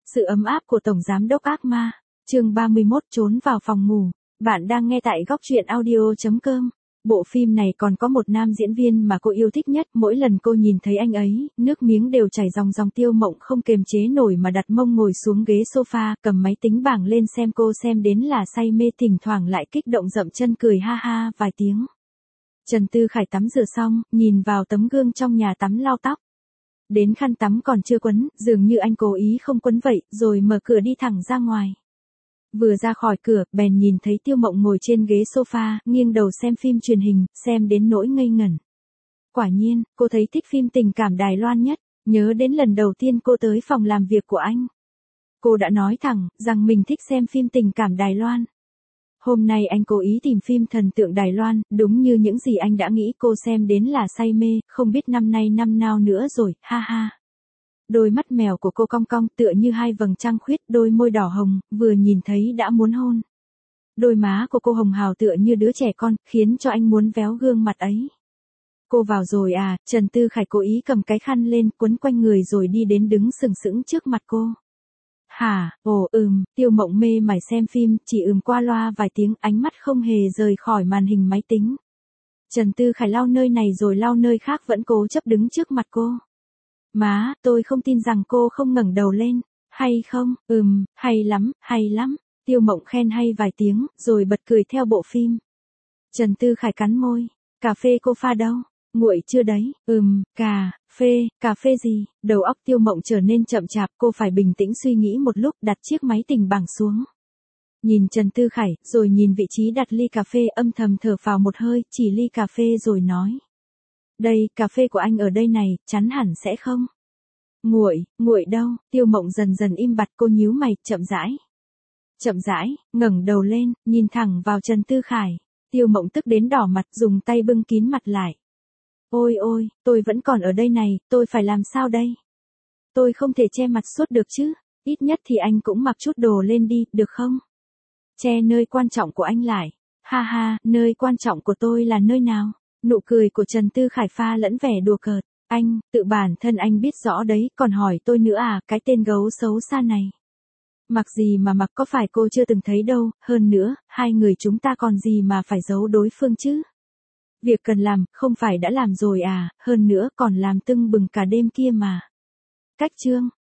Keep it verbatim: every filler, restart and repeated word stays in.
Sự ấm áp của Tổng Giám đốc ác ma. Chương ba mươi mốt trốn vào phòng ngủ. Bạn đang nghe tại góc truyện audio chấm com. Bộ phim này còn có một nam diễn viên mà cô yêu thích nhất, mỗi lần cô nhìn thấy anh ấy, nước miếng đều chảy ròng ròng. Tiêu Mộng không kềm chế nổi mà đặt mông ngồi xuống ghế sofa, cầm máy tính bảng lên xem, cô xem đến là say mê, thỉnh thoảng lại kích động dậm chân cười ha ha vài tiếng. Trần Tư Khải tắm rửa xong, nhìn vào tấm gương trong nhà tắm lau tóc. Đến khăn tắm còn chưa quấn, dường như anh cố ý không quấn vậy, rồi mở cửa đi thẳng ra ngoài. Vừa ra khỏi cửa, bèn nhìn thấy Tiêu Mộng ngồi trên ghế sofa, nghiêng đầu xem phim truyền hình, xem đến nỗi ngây ngẩn. Quả nhiên, cô thấy thích phim tình cảm Đài Loan nhất, nhớ đến lần đầu tiên cô tới phòng làm việc của anh. Cô đã nói thẳng, rằng mình thích xem phim tình cảm Đài Loan. Hôm nay anh cố ý tìm phim thần tượng Đài Loan, đúng như những gì anh đã nghĩ, cô xem đến là say mê, không biết năm nay năm nào nữa rồi, ha ha. Đôi mắt mèo của cô cong cong tựa như hai vầng trăng khuyết, đôi môi đỏ hồng, vừa nhìn thấy đã muốn hôn. Đôi má của cô hồng hào tựa như đứa trẻ con, khiến cho anh muốn véo gương mặt ấy. Cô vào rồi à? Trần Tư Khải cố ý cầm cái khăn lên, quấn quanh người rồi đi đến đứng sừng sững trước mặt cô. Hả, ồ, ừm, Tiêu Mộng mê mải xem phim, chỉ ừm qua loa vài tiếng, ánh mắt không hề rời khỏi màn hình máy tính. Trần Tư Khải lau nơi này rồi lau nơi khác, vẫn cố chấp đứng trước mặt cô. Má, tôi không tin rằng cô không ngẩng đầu lên, hay không? Ừm, hay lắm, hay lắm. Tiêu Mộng khen hay vài tiếng, rồi bật cười theo bộ phim. Trần Tư Khải cắn môi, cà phê cô pha đâu? Nguội chưa đấy? Ừm, cà phê, cà phê gì? Đầu óc Tiêu Mộng trở nên chậm chạp, cô phải bình tĩnh suy nghĩ một lúc, đặt chiếc máy tính bảng xuống. Nhìn Trần Tư Khải, rồi nhìn vị trí đặt ly cà phê, âm thầm thở phào một hơi, chỉ ly cà phê rồi nói. Đây, cà phê của anh ở đây này, chắn hẳn sẽ không nguội. Nguội đâu? Tiêu Mộng dần dần im bặt, cô nhíu mày, chậm rãi. Chậm rãi, ngẩng đầu lên, nhìn thẳng vào Trần Tư Khải. Tiêu Mộng tức đến đỏ mặt, dùng tay bưng kín mặt lại. Ôi ôi, tôi vẫn còn ở đây này, tôi phải làm sao đây? Tôi không thể che mặt suốt được chứ, ít nhất thì anh cũng mặc chút đồ lên đi, được không? Che nơi quan trọng của anh lại. Ha ha, nơi quan trọng của tôi là nơi nào? Nụ cười của Trần Tư Khải pha lẫn vẻ đùa cợt. Anh, tự bản thân anh biết rõ đấy, còn hỏi tôi nữa à, cái tên gấu xấu xa này. Mặc gì mà mặc, có phải cô chưa từng thấy đâu, hơn nữa, hai người chúng ta còn gì mà phải giấu đối phương chứ? Việc cần làm, không phải đã làm rồi à, hơn nữa còn làm tưng bừng cả đêm kia mà. Cách chương.